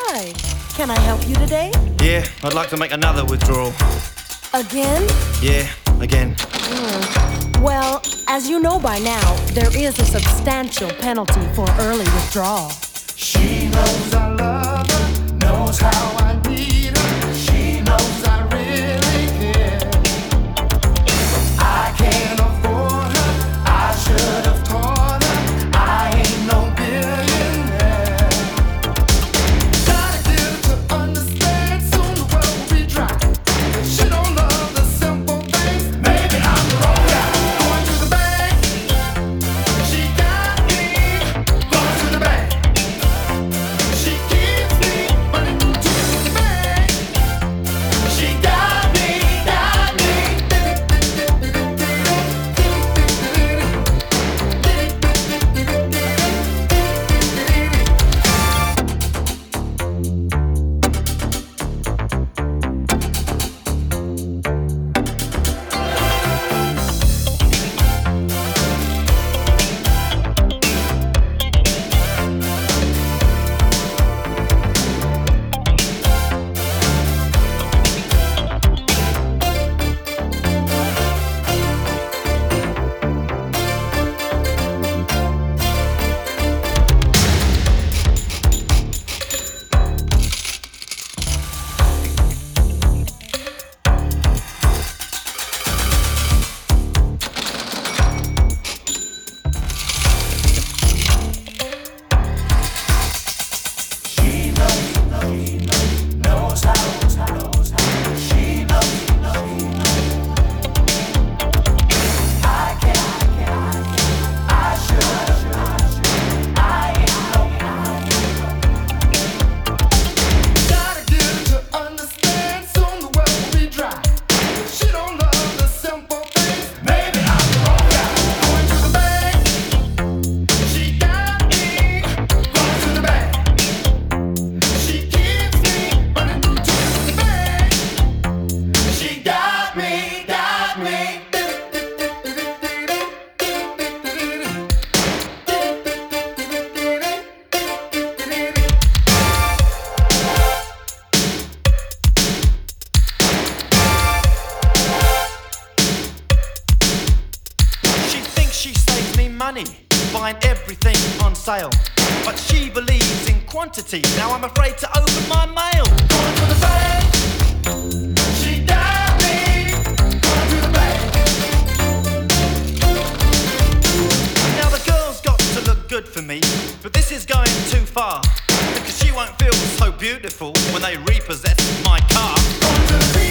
Hi, can I help you today? Yeah, I'd like to make another withdrawal. Again? Yeah, again. Well, as you know by now, there is a substantial penalty for early withdrawal. She knows I love her, knows how I need her. She knows I really care. I can't afford her, I should have taught her. I ain't no billionaire. Gotta get her to understand, soon the world will be dry. If she don't love the simple things, maybe I'm the wrong guy. Going to the bank, she got me. Going to the bank. She keeps me running to the bank. She got me, got me. Gotta get her to understand, soon the world will be dry. If she don't love the simple things, maybe I'm the wrong guy. Going to the bank, she got me. Going to the bank, she keeps me running to the bank. She got me, got me. She thinks she saves me money, buying everything on sale. But she believes in quantity. Now I'm afraid to open my mail. Going to the bank, she got me. Going to the bank. Now the girl's got to look good for me, but this is going too far. Because she won't feel so beautiful when they repossess my car. Going to the